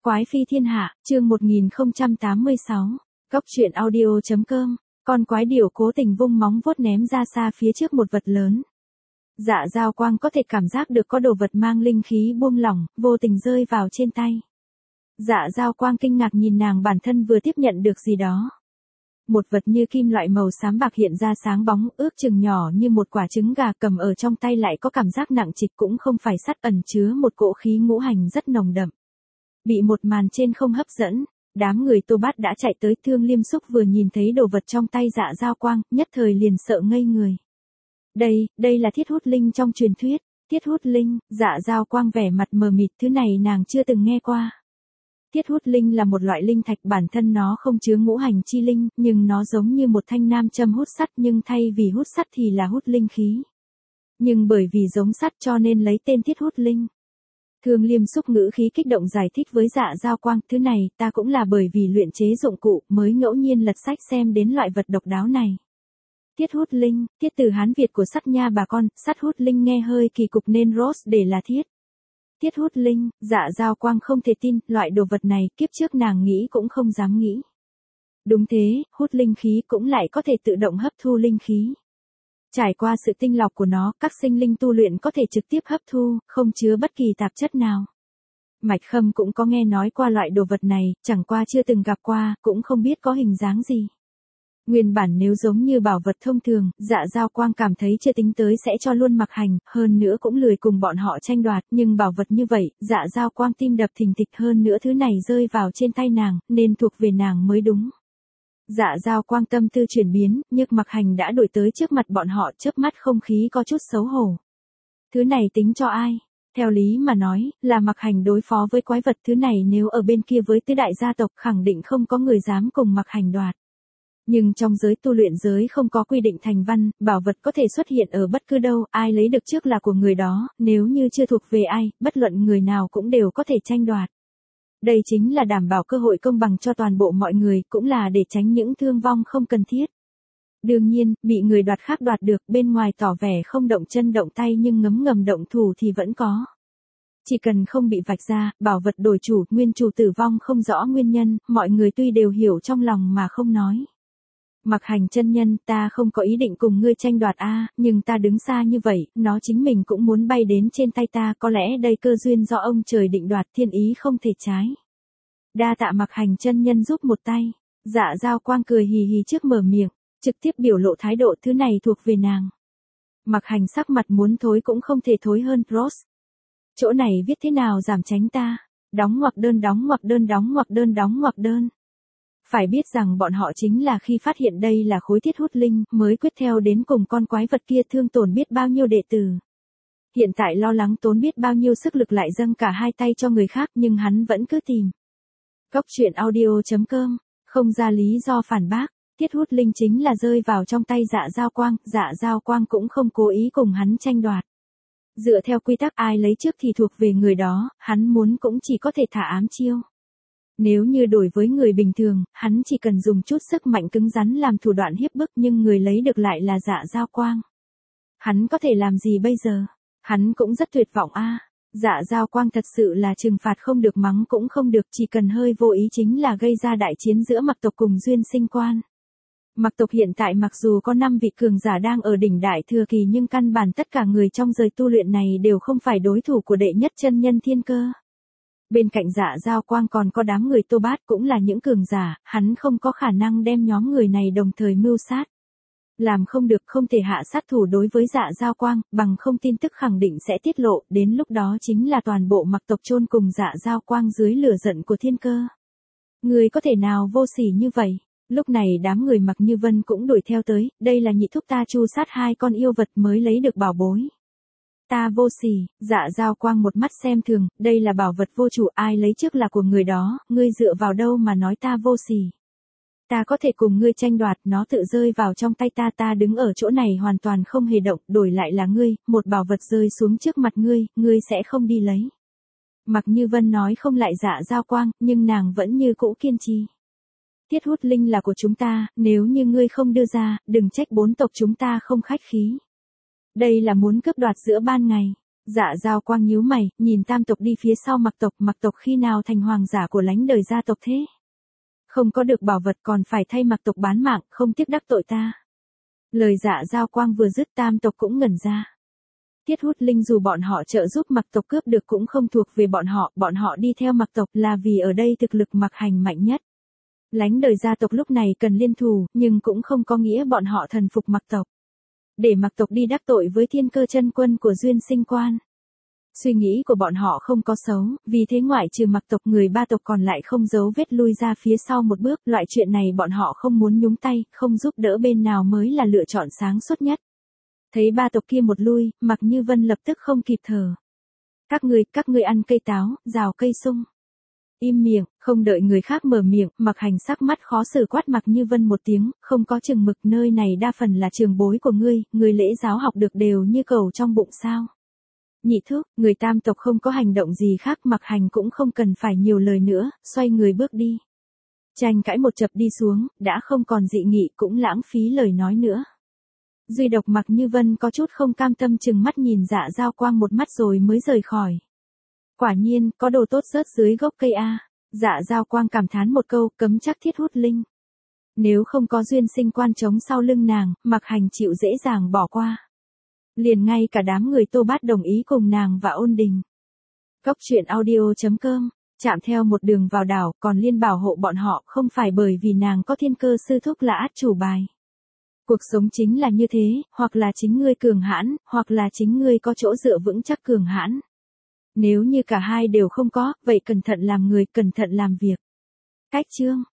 Quái phi thiên hạ, chương 1086. Cóc truyện audio.com. Con quái điểu cố tình vung móng vuốt ném ra xa phía trước một vật lớn. Dạ Dao Quang có thể cảm giác được có đồ vật mang linh khí buông lỏng, vô tình rơi vào trên tay. Dạ Dao Quang kinh ngạc nhìn nàng bản thân vừa tiếp nhận được gì đó. Một vật như kim loại màu xám bạc hiện ra sáng bóng, ước chừng nhỏ như một quả trứng gà, cầm ở trong tay lại có cảm giác nặng trịch, cũng không phải sắt, ẩn chứa một cỗ khí ngũ hành rất nồng đậm. Bị một màn trên không hấp dẫn, đám người Tô Bát đã chạy tới. Thương Liêm Súc vừa nhìn thấy đồ vật trong tay Dạ Dao Quang, nhất thời liền sợ ngây người. Đây là thiết hút linh trong truyền thuyết. Thiết hút linh, Dạ Dao Quang vẻ mặt mờ mịt, thứ này nàng chưa từng nghe qua. Thiết hút linh là một loại linh thạch, bản thân nó không chứa ngũ hành chi linh, nhưng nó giống như một thanh nam châm hút sắt, nhưng thay vì hút sắt thì là hút linh khí. Nhưng bởi vì giống sắt cho nên lấy tên thiết hút linh. Thương Liêm Súc ngữ khí kích động giải thích với Dạ Dao Quang, thứ này ta cũng là bởi vì luyện chế dụng cụ mới ngẫu nhiên lật sách xem đến loại vật độc đáo này. Thiết hút linh, thiết từ Hán Việt của sắt nha bà con, sắt hút linh nghe hơi kỳ cục nên Rose để là thiết. Thiết hút linh, Dạ Dao Quang không thể tin, loại đồ vật này kiếp trước nàng nghĩ cũng không dám nghĩ. Đúng thế, hút linh khí cũng lại có thể tự động hấp thu linh khí. Trải qua sự tinh lọc của nó, các sinh linh tu luyện có thể trực tiếp hấp thu, không chứa bất kỳ tạp chất nào. Mạch Khâm cũng có nghe nói qua loại đồ vật này, chẳng qua chưa từng gặp qua, cũng không biết có hình dáng gì. Nguyên bản nếu giống như bảo vật thông thường, Dạ Dao Quang cảm thấy chưa tính tới sẽ cho luôn Mặc Hành, hơn nữa cũng lười cùng bọn họ tranh đoạt, nhưng bảo vật như vậy, Dạ Dao Quang tim đập thình thịch, hơn nữa thứ này rơi vào trên tay nàng, nên thuộc về nàng mới đúng. Dạ Dao Quang tâm tư chuyển biến, nhưng Mặc Hành đã đuổi tới trước mặt bọn họ, chớp mắt không khí có chút xấu hổ. Thứ này tính cho ai? Theo lý mà nói, là Mặc Hành đối phó với quái vật, thứ này nếu ở bên kia với tứ đại gia tộc khẳng định không có người dám cùng Mặc Hành đoạt. Nhưng trong giới tu luyện giới không có quy định thành văn, bảo vật có thể xuất hiện ở bất cứ đâu, ai lấy được trước là của người đó, nếu như chưa thuộc về ai, bất luận người nào cũng đều có thể tranh đoạt. Đây chính là đảm bảo cơ hội công bằng cho toàn bộ mọi người, cũng là để tránh những thương vong không cần thiết. Đương nhiên, bị người đoạt khác đoạt được, bên ngoài tỏ vẻ không động chân động tay nhưng ngấm ngầm động thủ thì vẫn có. Chỉ cần không bị vạch ra, bảo vật đổi chủ, nguyên chủ tử vong không rõ nguyên nhân, mọi người tuy đều hiểu trong lòng mà không nói. Mặc Hành chân nhân, ta không có ý định cùng ngươi tranh đoạt nhưng ta đứng xa như vậy, nó chính mình cũng muốn bay đến trên tay ta, có lẽ đây cơ duyên do ông trời định đoạt, thiên ý không thể trái. Đa tạ Mặc Hành chân nhân giúp một tay. Dạ Dao Quang cười hì hì trước mở miệng, trực tiếp biểu lộ thái độ, thứ này thuộc về nàng. Mặc Hành sắc mặt muốn thối cũng không thể thối hơn. Rose, chỗ này viết thế nào giảm tránh ta? Đóng ngoặc đơn, đóng ngoặc đơn, đóng ngoặc đơn, đóng ngoặc đơn. Phải biết rằng bọn họ chính là khi phát hiện đây là khối thiết hút linh, mới quyết theo đến cùng con quái vật kia, thương tổn biết bao nhiêu đệ tử. Hiện tại lo lắng tốn biết bao nhiêu sức lực lại dâng cả hai tay cho người khác, nhưng hắn vẫn cứ tìm. Cóc truyện audio.com, không ra lý do phản bác, thiết hút linh chính là rơi vào trong tay Dạ Dao Quang, Dạ Dao Quang cũng không cố ý cùng hắn tranh đoạt. Dựa theo quy tắc ai lấy trước thì thuộc về người đó, hắn muốn cũng chỉ có thể thả ám chiêu. Nếu như đổi với người bình thường, hắn chỉ cần dùng chút sức mạnh cứng rắn làm thủ đoạn hiếp bức, nhưng người lấy được lại là Dạ Dao Quang. Hắn có thể làm gì bây giờ? Hắn cũng rất tuyệt vọng Dạ Dao Quang thật sự là trừng phạt không được, mắng cũng không được, chỉ cần hơi vô ý chính là gây ra đại chiến giữa Mặc tộc cùng Duyên Sinh Quan. Mặc tộc hiện tại mặc dù có 5 vị cường giả đang ở đỉnh đại thừa kỳ, nhưng căn bản tất cả người trong giới tu luyện này đều không phải đối thủ của đệ nhất chân nhân Thiên Cơ. Bên cạnh Dạ Dao Quang còn có đám người Tô Bát cũng là những cường giả, hắn không có khả năng đem nhóm người này đồng thời mưu sát. Làm không được, không thể hạ sát thủ đối với Dạ Dao Quang, bằng không tin tức khẳng định sẽ tiết lộ, đến lúc đó chính là toàn bộ Mặc tộc chôn cùng Dạ Dao Quang dưới lửa giận của Thiên Cơ. Người có thể nào vô sỉ như vậy? Lúc này đám người Mặc Như Vân cũng đuổi theo tới, đây là nhị thúc ta tru sát 2 con yêu vật mới lấy được bảo bối. Ta vô sỉ, Dạ Dao Quang một mắt xem thường, đây là bảo vật vô chủ, ai lấy trước là của người đó, ngươi dựa vào đâu mà nói ta vô sỉ. Ta có thể cùng ngươi tranh đoạt, nó tự rơi vào trong tay ta, ta đứng ở chỗ này hoàn toàn không hề động, đổi lại là ngươi, một bảo vật rơi xuống trước mặt ngươi, ngươi sẽ không đi lấy. Mặc Như Vân nói không lại Dạ Dao Quang, nhưng nàng vẫn như cũ kiên trì. Thiết hút linh là của chúng ta, nếu như ngươi không đưa ra, đừng trách 4 tộc chúng ta không khách khí. Đây là muốn cướp đoạt giữa ban ngày. Dạ Dao Quang nhíu mày, nhìn Tam tộc đi phía sau Mặc tộc khi nào thành hoàng giả của lánh đời gia tộc thế? Không có được bảo vật còn phải thay Mặc tộc bán mạng, không tiếc đắc tội ta. Lời Dạ Dao Quang vừa dứt Tam tộc cũng ngẩn ra. Thiết Hút Linh dù bọn họ trợ giúp Mặc tộc cướp được cũng không thuộc về bọn họ đi theo Mặc tộc là vì ở đây thực lực Mặc Hành mạnh nhất. Lánh đời gia tộc lúc này cần liên thủ, nhưng cũng không có nghĩa bọn họ thần phục Mặc tộc. Để Mặc tộc đi đắc tội với Thiên Cơ chân quân của Duyên Sinh Quan. Suy nghĩ của bọn họ không có xấu, vì thế ngoại trừ Mặc tộc người ba tộc còn lại không giấu vết lui ra phía sau một bước, loại chuyện này bọn họ không muốn nhúng tay, không giúp đỡ bên nào mới là lựa chọn sáng suốt nhất. Thấy ba tộc kia một lui, Mạc Như Vân lập tức không kịp thở. Các ngươi ăn cây táo, rào cây sung. Im miệng, không đợi người khác mở miệng, Mạc Hành sắc mắt khó xử quát Mạc Như Vân một tiếng, không có chừng mực, nơi này đa phần là trường bối của ngươi lễ giáo học được đều như cầu trong bụng sao. Nhị thúc, người Tam tộc không có hành động gì khác, Mạc Hành cũng không cần phải nhiều lời nữa, xoay người bước đi. Tranh cãi một chập đi xuống, đã không còn dị nghị cũng lãng phí lời nói nữa. Duy độc Mạc Như Vân có chút không cam tâm chừng mắt nhìn Dạ Dao Quang một mắt rồi mới rời khỏi. Quả nhiên, có đồ tốt rớt dưới gốc cây a. Dạ Dao Quang cảm thán một câu, cấm chắc Thiết Hút Linh. Nếu không có Duyên Sinh Quan chống sau lưng nàng, Mạc Hành chịu dễ dàng bỏ qua. Liền ngay cả đám người Tô Bát đồng ý cùng nàng và Ôn Đình. Cốc truyện audio.com, chạm theo một đường vào đảo, còn Liên bảo hộ bọn họ không phải bởi vì nàng có Thiên Cơ sư thúc là át chủ bài. Cuộc sống chính là như thế, hoặc là chính ngươi cường hãn, hoặc là chính ngươi có chỗ dựa vững chắc cường hãn. Nếu như cả hai đều không có, vậy cẩn thận làm người, cẩn thận làm việc. Cách chương